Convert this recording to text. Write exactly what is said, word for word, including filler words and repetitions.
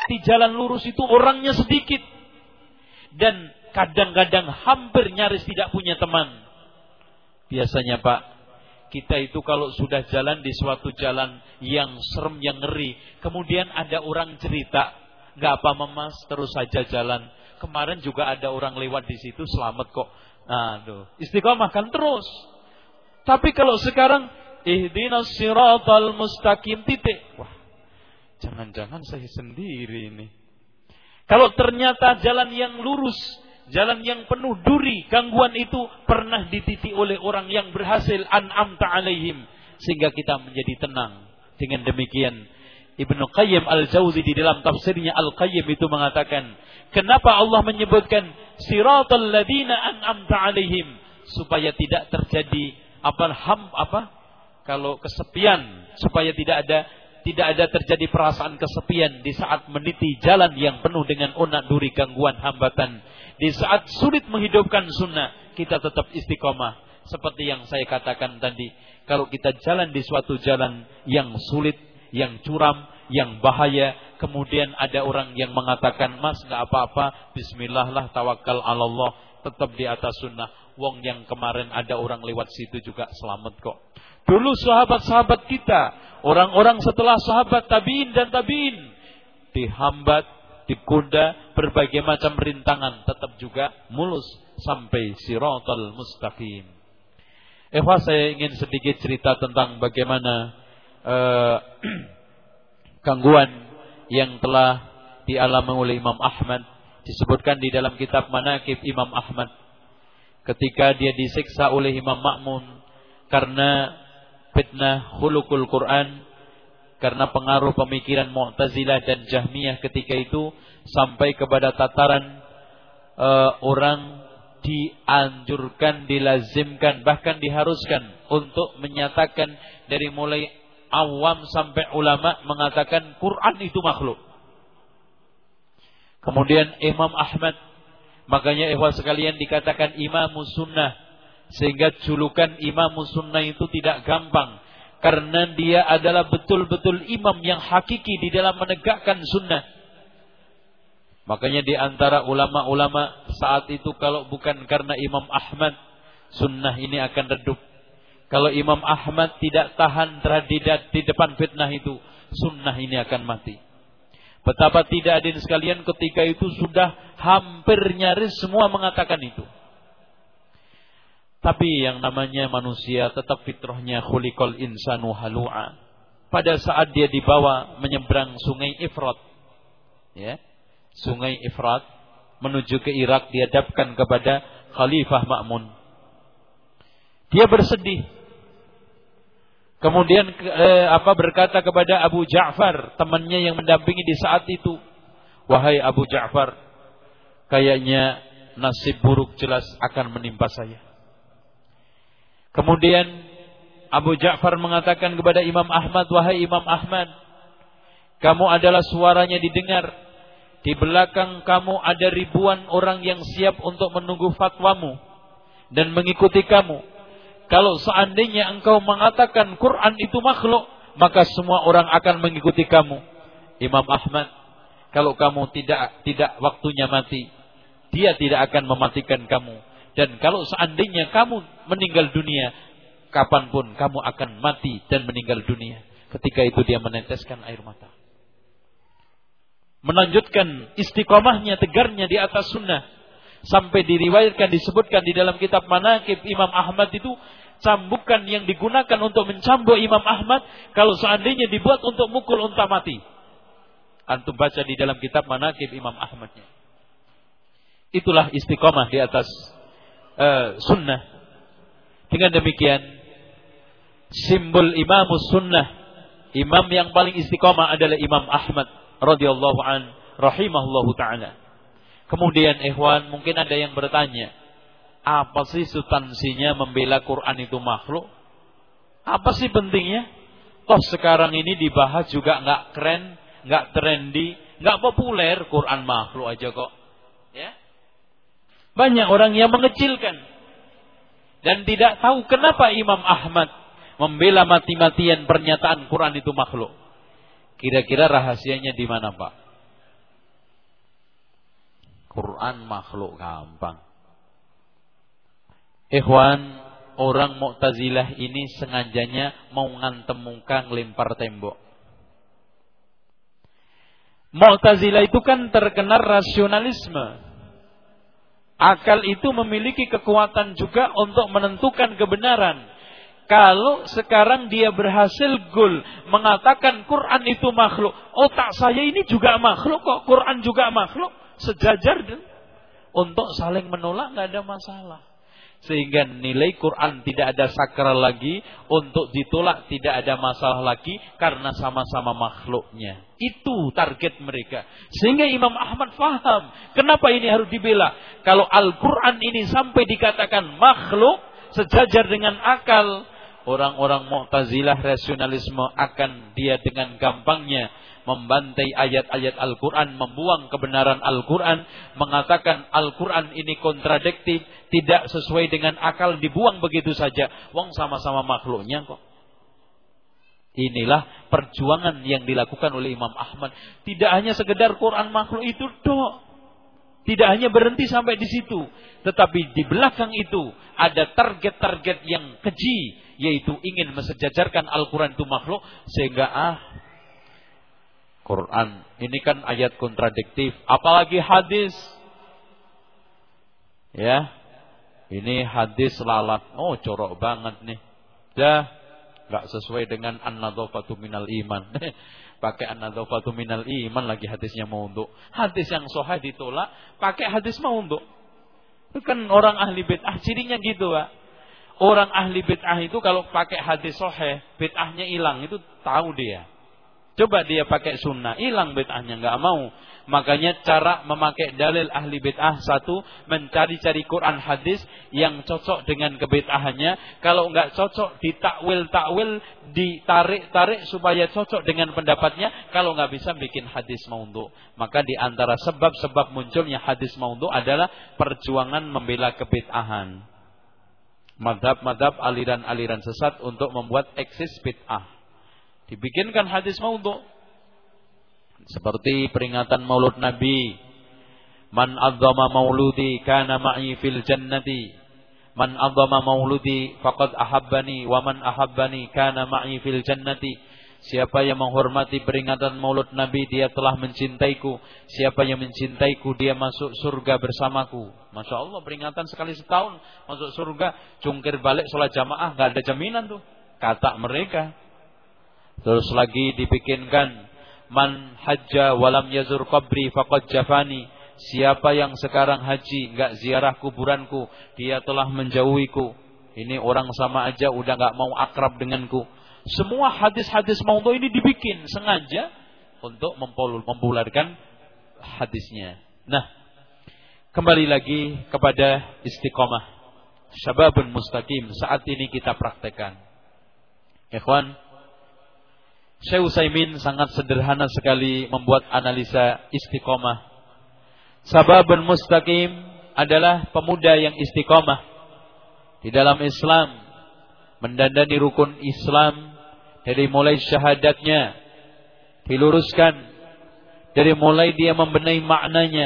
melewati jalan lurus itu orangnya sedikit. Dan kadang-kadang hampir nyaris tidak punya teman. Biasanya Pak, kita itu kalau sudah jalan di suatu jalan yang serem, yang ngeri, kemudian ada orang cerita, gak apa Mas, terus saja jalan. Kemarin juga ada orang lewat di situ, selamat kok. Nah, aduh, istiqomah kan terus. Tapi kalau sekarang ihdinas siratal mustaqim titik. Wah, jangan-jangan saya sendiri ini. Kalau ternyata jalan yang lurus, jalan yang penuh duri, gangguan itu pernah dititi oleh orang yang berhasil, an'amta alaihim, sehingga kita menjadi tenang. Dengan demikian Ibnu Qayyim Al-Jauzi di dalam tafsirnya Al-Qayyim itu mengatakan, kenapa Allah menyebutkan siratal ladzina an'amta alaihim, supaya tidak terjadi apa ham apa kalau kesepian, supaya tidak ada tidak ada terjadi perasaan kesepian di saat meniti jalan yang penuh dengan onak duri, gangguan, hambatan. Di saat sulit menghidupkan sunnah, kita tetap istiqomah. Seperti yang saya katakan tadi, kalau kita jalan di suatu jalan yang sulit, yang curam, yang bahaya, kemudian ada orang yang mengatakan, Mas gak apa-apa, bismillah lah, tawakal ala Allah, tetap di atas sunnah. Wong yang kemarin ada orang lewat situ juga selamat kok. Dulu sahabat-sahabat kita, orang-orang setelah sahabat tabi'in dan tabi'in, dihambat, dikunda, berbagai macam rintangan, tetap juga mulus sampai siratal mustaqim. Eva, saya ingin sedikit cerita tentang bagaimana uh, gangguan yang telah dialami oleh Imam Ahmad. Disebutkan di dalam kitab Manaqib Imam Ahmad, ketika dia disiksa oleh Imam Ma'mun karena fitnah khuluqul Quran, karena pengaruh pemikiran Mu'tazilah dan Jahmiyah ketika itu, sampai kepada tataran uh, orang dianjurkan, dilazimkan, bahkan diharuskan untuk menyatakan dari mulai awam sampai ulama mengatakan Quran itu makhluk. Kemudian Imam Ahmad, makanya ikhwan sekalian dikatakan Imamus Sunnah, sehingga julukan Imamus Sunnah itu tidak gampang, karena dia adalah betul-betul imam yang hakiki di dalam menegakkan sunnah. Makanya di antara ulama-ulama saat itu, kalau bukan karena Imam Ahmad, sunnah ini akan redup. Kalau Imam Ahmad tidak tahan terhadap di depan fitnah itu, sunnah ini akan mati. Betapa tidak hadirin sekalian, ketika itu sudah hampir nyaris semua mengatakan itu. Tapi yang namanya manusia tetap fitrahnya, khuliqal insanu halu'a. Pada saat dia dibawa menyeberang sungai Ifrat, ya, sungai Ifrat menuju ke Irak, dihadapkan kepada Khalifah Ma'mun. Dia bersedih. Kemudian eh, apa berkata kepada Abu Ja'far, temannya yang mendampingi di saat itu, wahai Abu Ja'far, kayaknya nasib buruk jelas akan menimpa saya. Kemudian Abu Ja'far mengatakan kepada Imam Ahmad, wahai Imam Ahmad, kamu adalah suaranya didengar. Di belakang kamu ada ribuan orang yang siap untuk menunggu fatwamu dan mengikuti kamu. Kalau seandainya engkau mengatakan Quran itu makhluk, maka semua orang akan mengikuti kamu. Imam Ahmad, kalau kamu tidak tidak waktunya mati, dia tidak akan mematikan kamu. Dan kalau seandainya kamu meninggal dunia, kapanpun kamu akan mati dan meninggal dunia. Ketika itu dia meneteskan air mata, melanjutkan istiqomahnya, tegarnya di atas sunnah. Sampai diriwayatkan, disebutkan di dalam kitab Manaqib Imam Ahmad itu, cambukan yang digunakan untuk mencambuk Imam Ahmad, kalau seandainya dibuat untuk mukul unta mati. Antum baca di dalam kitab Manaqib Imam Ahmadnya. Itulah istiqomah di atas Uh, sunnah. Dengan demikian, simbol Imamus Sunnah, imam yang paling istiqomah adalah Imam Ahmad radhiyallahu an, rahimahullahu taala. Kemudian ikhwan, mungkin ada yang bertanya, apa sih substansinya membela Quran itu makhluk? Apa sih pentingnya? Toh sekarang ini dibahas juga nggak keren, nggak trendy, nggak populer, Quran makhluk aja kok. Ya. Banyak orang yang mengecilkan dan tidak tahu kenapa Imam Ahmad membela mati-matian pernyataan Quran itu makhluk. Kira-kira rahasianya di mana, Pak? Quran makhluk gampang. Ikhwan, orang Mu'tazilah ini sengajanya mau ngantem muka ngelempar tembok. Mu'tazilah itu kan terkenal rasionalisme. Akal itu memiliki kekuatan juga untuk menentukan kebenaran. Kalau sekarang dia berhasil gol mengatakan Quran itu makhluk, otak saya ini juga makhluk kok, Quran juga makhluk, sejajar dan untuk saling menolak nggak ada masalah. Sehingga nilai Quran tidak ada sakral lagi, untuk ditolak tidak ada masalah lagi karena sama-sama makhluknya. Itu target mereka. Sehingga Imam Ahmad faham kenapa ini harus dibela. Kalau Al-Quran ini sampai dikatakan makhluk sejajar dengan akal, orang-orang Mu'tazilah rasionalisme akan dia dengan gampangnya membantai ayat-ayat Al-Quran, membuang kebenaran Al-Quran, mengatakan Al-Quran ini kontradiktif, tidak sesuai dengan akal, dibuang begitu saja. Wong sama-sama makhluknya kok. Inilah perjuangan yang dilakukan oleh Imam Ahmad. Tidak hanya sekedar Quran makhluk itu dok. Tidak hanya berhenti sampai di situ. Tetapi di belakang itu ada target-target yang keji, yaitu ingin mensejajarkan Al-Quran itu makhluk. Sehingga ah Quran ini kan ayat kontradiktif, apalagi hadis. Ya. Ini hadis lalat. Oh, corok banget nih. Dah, enggak sesuai dengan an-nadzafatu minal iman. Pakai an-nadzafatu minal iman lagi hadisnya maudhu. Hadis yang sahih ditolak, pakai hadis maudhu. Itu kan orang ahli bid'ah cirinya gitu, Pak. Orang ahli bid'ah itu kalau pakai hadis sahih, bid'ahnya hilang, itu tahu dia. Coba dia pakai sunnah, hilang bid'ahnya, enggak mau. Makanya cara memakai dalil ahli bid'ah, satu, mencari-cari Quran hadis yang cocok dengan kebid'ahannya. Kalau enggak cocok, ditakwil-takwil, ditarik-tarik supaya cocok dengan pendapatnya. Kalau enggak bisa, bikin hadis maudhu. Maka di antara sebab-sebab munculnya hadis maudhu adalah perjuangan membela kebid'ahan. Madhab-madhab aliran-aliran sesat untuk membuat eksis bid'ah. Dibikinkan hadis maudhu. Seperti peringatan Maulud Nabi. Man adzama mauludi kana ma'i fil jannati. Man adzama mauludi faqad ahabbani wa man ahabbani kana ma'i fil jannati. Siapa yang menghormati peringatan Maulud Nabi, dia telah mencintaiku. Siapa yang mencintaiku, dia masuk surga bersamaku. Masya Allah, peringatan sekali setahun masuk surga. Cungkir balik sholat jamaah, gak ada jaminan tuh, kata mereka. Terus lagi dibikinkan man hajja walam yazur qabri faqad jafani. Siapa yang sekarang haji enggak ziarah kuburanku, dia telah menjauhiku. Ini orang sama aja udah enggak mau akrab denganku. Semua hadis-hadis maudhu ini dibikin sengaja untuk mempopulerkan hadisnya. Nah, kembali lagi kepada istiqomah. Syababun mustaqim saat ini kita praktekkan. Ikhwan, Syekh Utsaimin sangat sederhana sekali membuat analisa istiqomah. Sababun mustaqim adalah pemuda yang istiqomah di dalam Islam, mendandani rukun Islam dari mulai syahadatnya diluruskan, dari mulai dia membenahi maknanya,